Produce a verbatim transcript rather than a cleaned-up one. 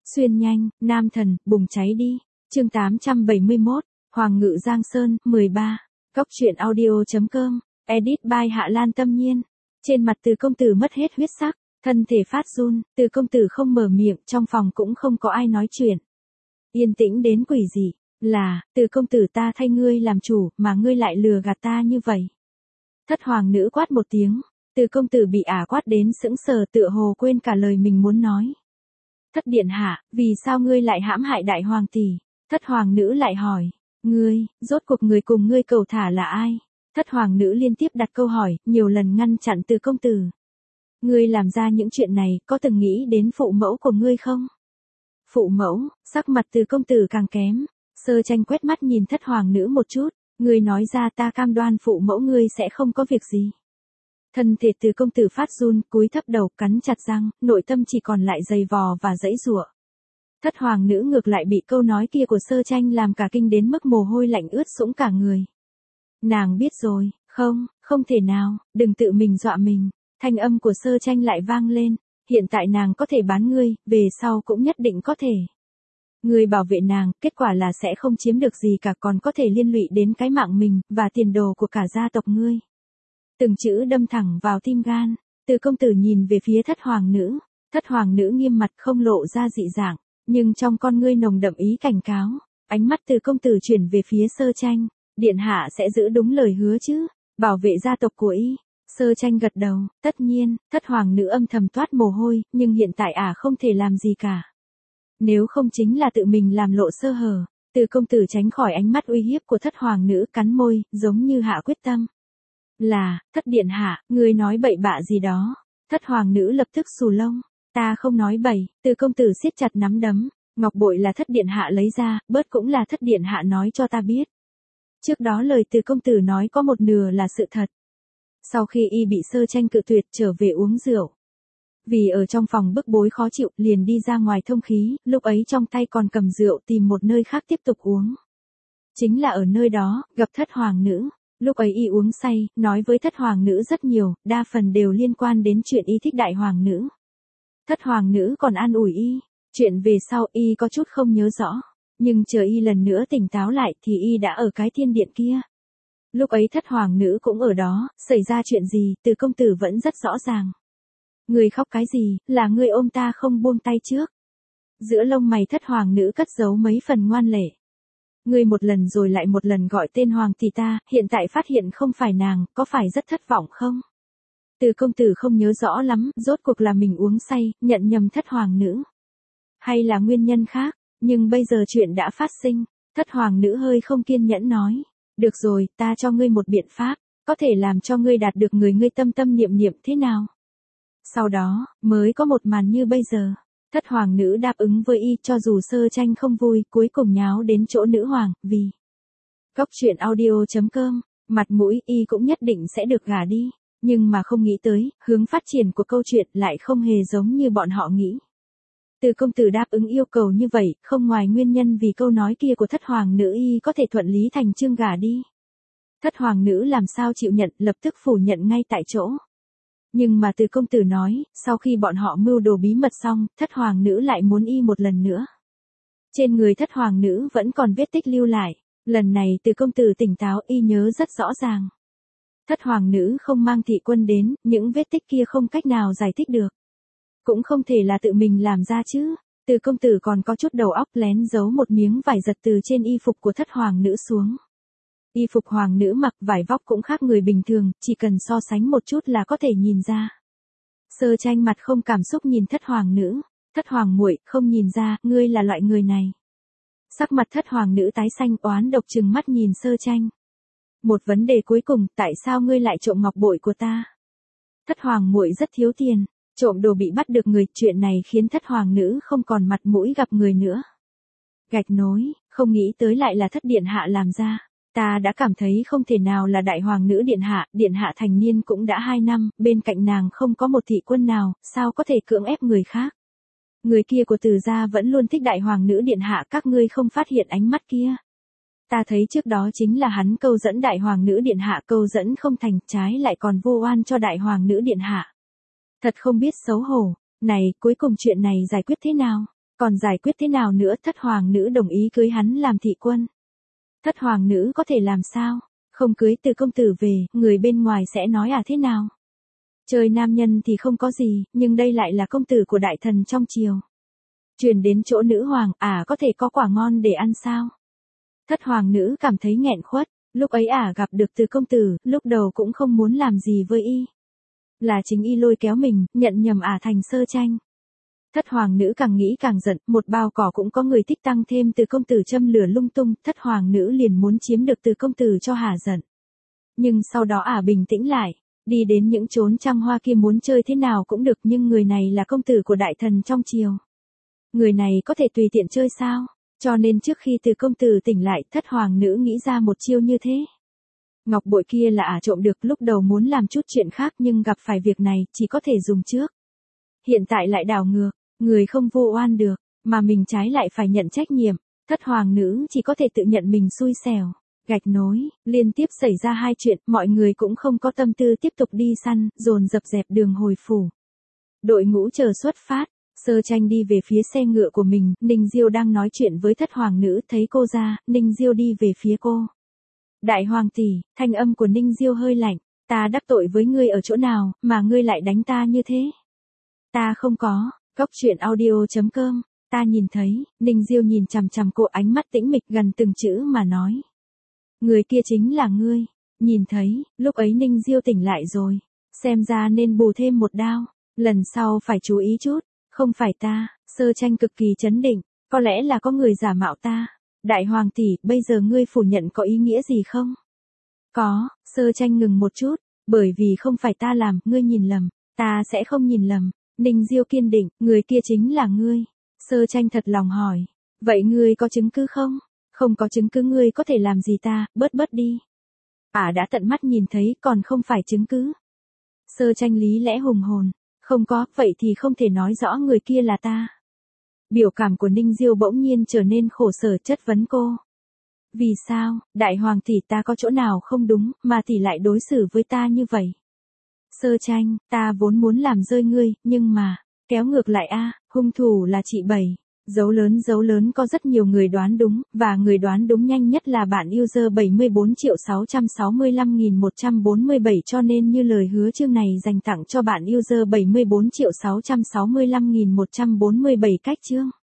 Xuyên nhanh, nam thần, bùng cháy đi. Chương tám trăm bảy mươi mốt, Hoàng ngự Giang Sơn, mười ba. Cốc truyện audio chấm com, edit by Hạ Lan Tâm Nhiên. Trên mặt Từ công tử mất hết huyết sắc, thân thể phát run, Từ công tử không mở miệng, trong phòng cũng không có ai nói chuyện. Yên tĩnh đến quỷ dị, là, Từ công tử ta thay ngươi làm chủ, mà ngươi lại lừa gạt ta như vậy. Thất hoàng nữ quát một tiếng, Từ công tử bị ả quát đến sững sờ, tựa hồ quên cả lời mình muốn nói. Thất điện hạ, vì sao ngươi lại hãm hại đại hoàng tỷ? Thất hoàng nữ lại hỏi, ngươi, rốt cuộc người cùng ngươi cầu thả là ai? Thất hoàng nữ liên tiếp đặt câu hỏi, nhiều lần ngăn chặn Từ công tử. Ngươi làm ra những chuyện này, có từng nghĩ đến phụ mẫu của ngươi không? Phụ mẫu, sắc mặt Từ công tử càng kém. Sơ Tranh quét mắt nhìn thất hoàng nữ một chút, ngươi nói ra ta cam đoan phụ mẫu ngươi sẽ không có việc gì. Thân thể Từ công tử phát run, cúi thấp đầu, cắn chặt răng, nội tâm chỉ còn lại giày vò và dãy giụa. Thất hoàng nữ ngược lại bị câu nói kia của Sơ Tranh làm cả kinh đến mức mồ hôi lạnh ướt sũng cả người. Nàng biết rồi, không, không thể nào, đừng tự mình dọa mình. Thanh âm của Sơ Tranh lại vang lên, hiện tại nàng có thể bán ngươi, về sau cũng nhất định có thể. Ngươi bảo vệ nàng, kết quả là sẽ không chiếm được gì cả, còn có thể liên lụy đến cái mạng mình, và tiền đồ của cả gia tộc ngươi. Từng chữ đâm thẳng vào tim gan, Từ công tử nhìn về phía thất hoàng nữ, thất hoàng nữ nghiêm mặt không lộ ra dị dạng, nhưng trong con ngươi nồng đậm ý cảnh cáo, ánh mắt Từ công tử chuyển về phía Sơ Tranh, điện hạ sẽ giữ đúng lời hứa chứ, bảo vệ gia tộc của y. Sơ Tranh gật đầu, tất nhiên, thất hoàng nữ âm thầm toát mồ hôi, nhưng hiện tại ả không thể làm gì cả. Nếu không chính là tự mình làm lộ sơ hở. Từ công tử tránh khỏi ánh mắt uy hiếp của thất hoàng nữ, cắn môi, giống như hạ quyết tâm. Là, thất điện hạ, ngươi nói bậy bạ gì đó. Thất hoàng nữ lập tức xù lông, ta không nói bậy. Từ công tử siết chặt nắm đấm, ngọc bội là thất điện hạ lấy ra, bớt cũng là thất điện hạ nói cho ta biết. Trước đó lời Từ công tử nói có một nửa là sự thật. Sau khi y bị Sơ Tranh cự tuyệt trở về uống rượu. Vì ở trong phòng bức bối khó chịu, liền đi ra ngoài thông khí, lúc ấy trong tay còn cầm rượu tìm một nơi khác tiếp tục uống. Chính là ở nơi đó, gặp thất hoàng nữ. Lúc ấy y uống say, nói với thất hoàng nữ rất nhiều, đa phần đều liên quan đến chuyện y thích đại hoàng nữ. Thất hoàng nữ còn an ủi y, chuyện về sau y có chút không nhớ rõ. Nhưng chờ y lần nữa tỉnh táo lại thì y đã ở cái thiên điện kia. Lúc ấy thất hoàng nữ cũng ở đó, xảy ra chuyện gì, Từ công tử vẫn rất rõ ràng. Ngươi khóc cái gì, là ngươi ôm ta không buông tay trước. Giữa lông mày thất hoàng nữ cất giấu mấy phần ngoan lệ. Ngươi một lần rồi lại một lần gọi tên hoàng tỷ ta, hiện tại phát hiện không phải nàng, có phải rất thất vọng không? Từ công tử không nhớ rõ lắm, rốt cuộc là mình uống say, nhận nhầm thất hoàng nữ. Hay là nguyên nhân khác, nhưng bây giờ chuyện đã phát sinh, thất hoàng nữ hơi không kiên nhẫn nói. Được rồi, ta cho ngươi một biện pháp, có thể làm cho ngươi đạt được người ngươi tâm tâm niệm niệm thế nào? Sau đó, mới có một màn như bây giờ. Thất hoàng nữ đáp ứng với y, cho dù Sơ Tranh không vui, cuối cùng nháo đến chỗ nữ hoàng, vì Cốc truyện audio chấm com, mặt mũi y cũng nhất định sẽ được gả đi, nhưng mà không nghĩ tới, hướng phát triển của câu chuyện lại không hề giống như bọn họ nghĩ. Từ công tử đáp ứng yêu cầu như vậy, không ngoài nguyên nhân vì câu nói kia của thất hoàng nữ y có thể thuận lý thành chương gả đi. Thất hoàng nữ làm sao chịu nhận, lập tức phủ nhận ngay tại chỗ. Nhưng mà Từ công tử nói, sau khi bọn họ mưu đồ bí mật xong, thất hoàng nữ lại muốn y một lần nữa. Trên người thất hoàng nữ vẫn còn vết tích lưu lại, lần này Từ công tử tỉnh táo, y nhớ rất rõ ràng. Thất hoàng nữ không mang thị quân đến, những vết tích kia không cách nào giải thích được. Cũng không thể là tự mình làm ra chứ. Từ công tử còn có chút đầu óc, lén giấu một miếng vải giật từ trên y phục của thất hoàng nữ xuống. Y phục hoàng nữ mặc vải vóc cũng khác người bình thường, chỉ cần so sánh một chút là có thể nhìn ra. Sơ Tranh mặt không cảm xúc nhìn thất hoàng nữ, thất hoàng muội, không nhìn ra, ngươi là loại người này. Sắc mặt thất hoàng nữ tái xanh, oán độc trừng mắt nhìn Sơ Tranh. Một vấn đề cuối cùng, tại sao ngươi lại trộm ngọc bội của ta? Thất hoàng muội rất thiếu tiền, trộm đồ bị bắt được người, chuyện này khiến thất hoàng nữ không còn mặt mũi gặp người nữa. Gạch nối, không nghĩ tới lại là thất điện hạ làm ra. Ta đã cảm thấy không thể nào là đại hoàng nữ điện hạ, điện hạ thành niên cũng đã hai năm, bên cạnh nàng không có một thị quân nào, sao có thể cưỡng ép người khác. Người kia của Từ gia vẫn luôn thích đại hoàng nữ điện hạ, các ngươi không phát hiện ánh mắt kia. Ta thấy trước đó chính là hắn câu dẫn đại hoàng nữ điện hạ, câu dẫn không thành, trái lại còn vô oan cho đại hoàng nữ điện hạ. Thật không biết xấu hổ, này, cuối cùng chuyện này giải quyết thế nào? Còn giải quyết thế nào nữa, thất hoàng nữ đồng ý cưới hắn làm thị quân. Thất hoàng nữ có thể làm sao? Không cưới từ công tử về, người bên ngoài sẽ nói à thế nào? Chơi nam nhân thì không có gì, nhưng đây lại là công tử của đại thần trong triều. Truyền đến chỗ nữ hoàng, à có thể có quả ngon để ăn sao? Thất hoàng nữ cảm thấy nghẹn khuất, lúc ấy ả à gặp được từ công tử, lúc đầu cũng không muốn làm gì với y. Là chính y lôi kéo mình, nhận nhầm ả à thành Sơ Tranh. Thất hoàng nữ càng nghĩ càng giận, một bao cỏ cũng có người thích tăng thêm từ công tử châm lửa lung tung, thất hoàng nữ liền muốn chiếm được từ công tử cho hả giận. Nhưng sau đó ả à bình tĩnh lại, đi đến những chốn trăng hoa kia muốn chơi thế nào cũng được, nhưng người này là công tử của đại thần trong triều. Người này có thể tùy tiện chơi sao? Cho nên trước khi từ công tử tỉnh lại, thất hoàng nữ nghĩ ra một chiêu như thế. Ngọc bội kia là ả à trộm được, lúc đầu muốn làm chút chuyện khác nhưng gặp phải việc này, chỉ có thể dùng trước. Hiện tại lại đảo ngược, người không vô oan được, mà mình trái lại phải nhận trách nhiệm, thất hoàng nữ chỉ có thể tự nhận mình xui xẻo. Gạch nối, liên tiếp xảy ra hai chuyện, mọi người cũng không có tâm tư tiếp tục đi săn, dồn dập dẹp đường hồi phủ. Đội ngũ chờ xuất phát, Sơ Tranh đi về phía xe ngựa của mình, Ninh Diêu đang nói chuyện với thất hoàng nữ, thấy cô ra, Ninh Diêu đi về phía cô. Đại hoàng tỷ, thanh âm của Ninh Diêu hơi lạnh, ta đắc tội với ngươi ở chỗ nào, mà ngươi lại đánh ta như thế? Ta không có, Góc truyện audio chấm com, ta nhìn thấy, Ninh Diêu nhìn chằm chằm cô, ánh mắt tĩnh mịch gần từng chữ mà nói. Người kia chính là ngươi, nhìn thấy, lúc ấy Ninh Diêu tỉnh lại rồi, xem ra nên bù thêm một đao, lần sau phải chú ý chút, không phải ta, Sơ Tranh cực kỳ chấn định, có lẽ là có người giả mạo ta. Đại hoàng tỷ, bây giờ ngươi phủ nhận có ý nghĩa gì không? Có, Sơ Tranh ngừng một chút, bởi vì không phải ta làm, ngươi nhìn lầm, ta sẽ không nhìn lầm. Ninh Diêu kiên định, người kia chính là ngươi. Sơ Tranh thật lòng hỏi, vậy ngươi có chứng cứ không? Không có chứng cứ ngươi có thể làm gì ta, bớt bớt đi. Ả à đã tận mắt nhìn thấy, còn không phải chứng cứ. Sơ Tranh lý lẽ hùng hồn, không có, vậy thì không thể nói rõ người kia là ta. Biểu cảm của Ninh Diêu bỗng nhiên trở nên khổ sở, chất vấn cô. Vì sao, đại hoàng tỷ, ta có chỗ nào không đúng, mà tỷ lại đối xử với ta như vậy? Sơ Tranh, ta vốn muốn làm rơi ngươi, nhưng mà, kéo ngược lại a, hung thủ là chị Bảy. Dấu lớn dấu lớn có rất nhiều người đoán đúng, và người đoán đúng nhanh nhất là bạn user bảy mươi bốn triệu sáu trăm sáu mươi lăm nghìn một trăm bốn mươi bảy, cho nên như lời hứa chương này dành tặng cho bạn user bảy mươi bốn triệu sáu trăm sáu mươi lăm nghìn một trăm bốn mươi bảy cách chương.